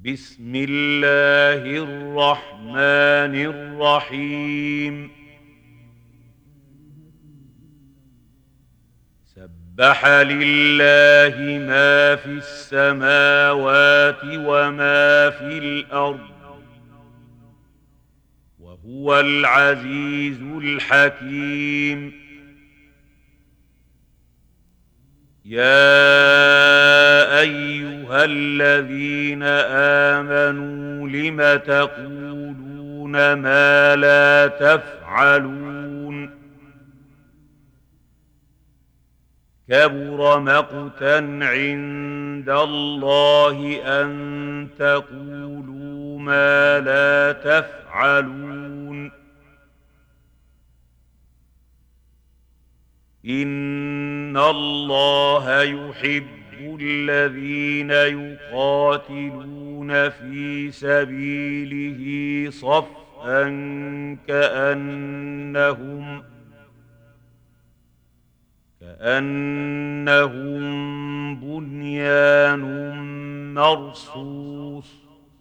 بسم الله الرحمن الرحيم. سبح لله ما في السماوات وما في الأرض وهو العزيز الحكيم. يا أيها الذين آمنوا لم تقولون ما لا تفعلون؟ كبر مقتا عند الله أن تقولوا ما لا تفعلون. إن الله يحب الذين يقاتلون في سبيله صفا كأنهم بنيان مرصوص.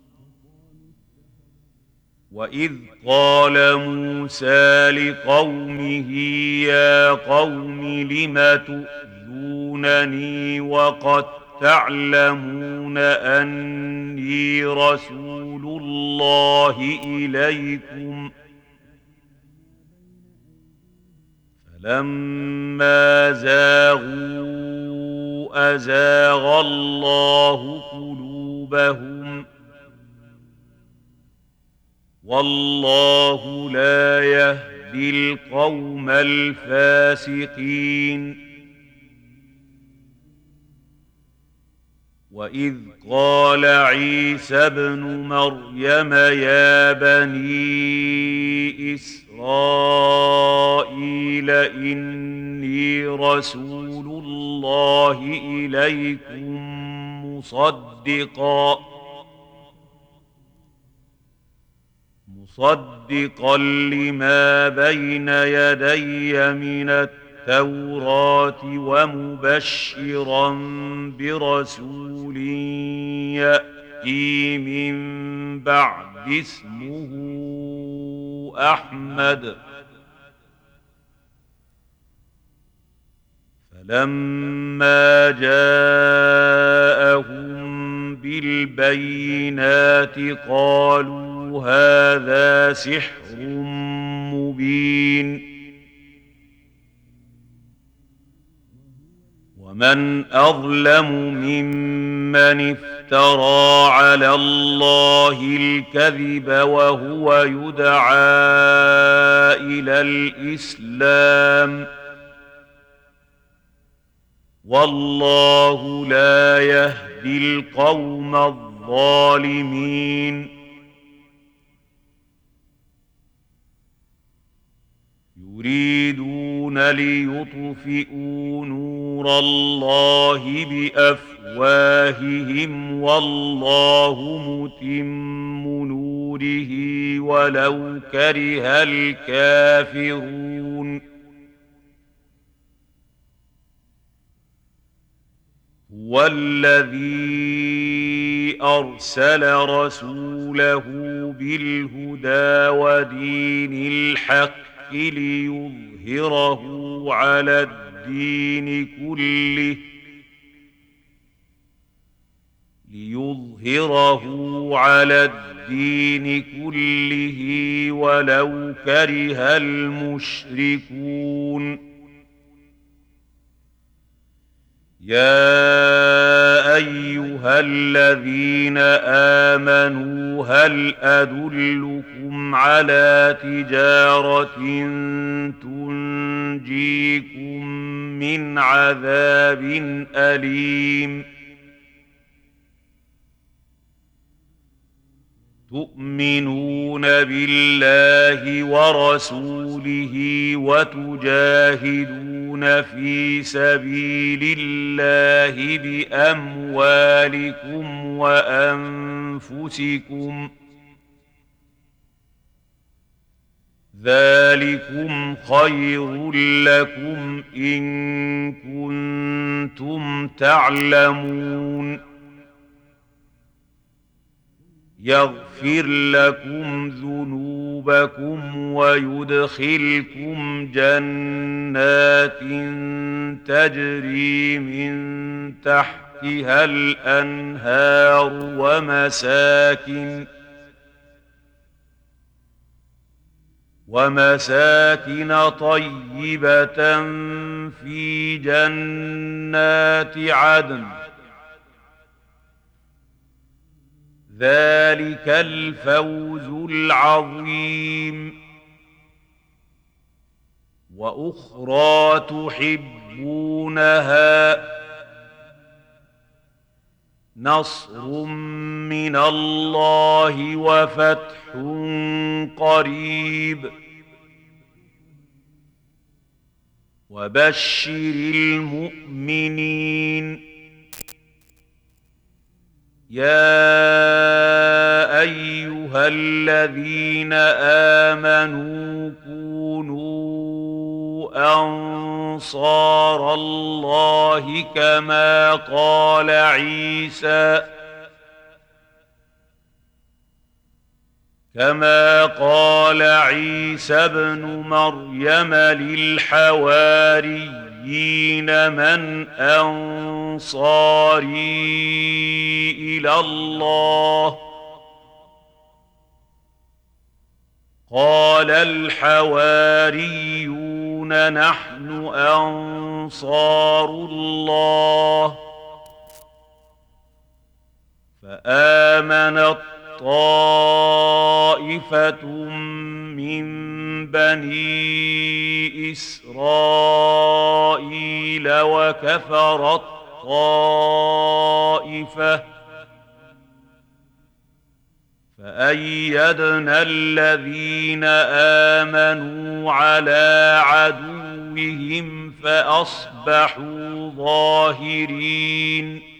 وإذ قال موسى لقومه يا قوم لم تؤذونني وقد تعلمون أني رسول الله إليكم؟ فلما زاغوا أزاغ الله قلوبهم والله لا يهدي القوم الفاسقين. وإذ قال عيسى ابن مريم يا بني إسرائيل إني رسول الله إليكم مصدقا لما بين يدي من التوراة ومبشرا برسول يأتي من بعد اسمه أحمد. فلما جاءهم بالبينات قالوا هذا سحر مبين. ومن أظلم ممن افترى على الله الكذب وهو يدعى إلى الإسلام والله لا يهدي القوم الظالمين. يريدون ليطفئوا نور الله بأفواههم والله متم نوره ولو كره الكافرون. هو الذي أرسل رسوله بالهدى ودين الحق ليظهره على الدين كله ولو كره المشركون. يا أيها الذين آمنوا هل أدلكم على تجارة تنجيكم من عذاب أليم؟ تؤمنون بالله ورسوله وتجاهدون في سبيل الله بأموالكم وأنفسكم ذلكم خير لكم إن كنتم تعلمون. يغفر لكم ذنوبكم ويدخلكم جنات تجري من تحتها الأنهار ومساكن طيبة في جنات عدن. ذلك الفوز العظيم. وأخرى تحبونها نصر من الله وفتح قريب وبشر المؤمنين. يا أيها الذين آمنوا كونوا أنصار الله كما قال عيسى ابن مريم للحواريين من أنصاري إلى الله قال الحواريون نحن أنصار الله. فآمنت طائفة من بني إسرائيل وكفرت طائفة فأيدنا الذين آمنوا على عدوهم فأصبحوا ظاهرين.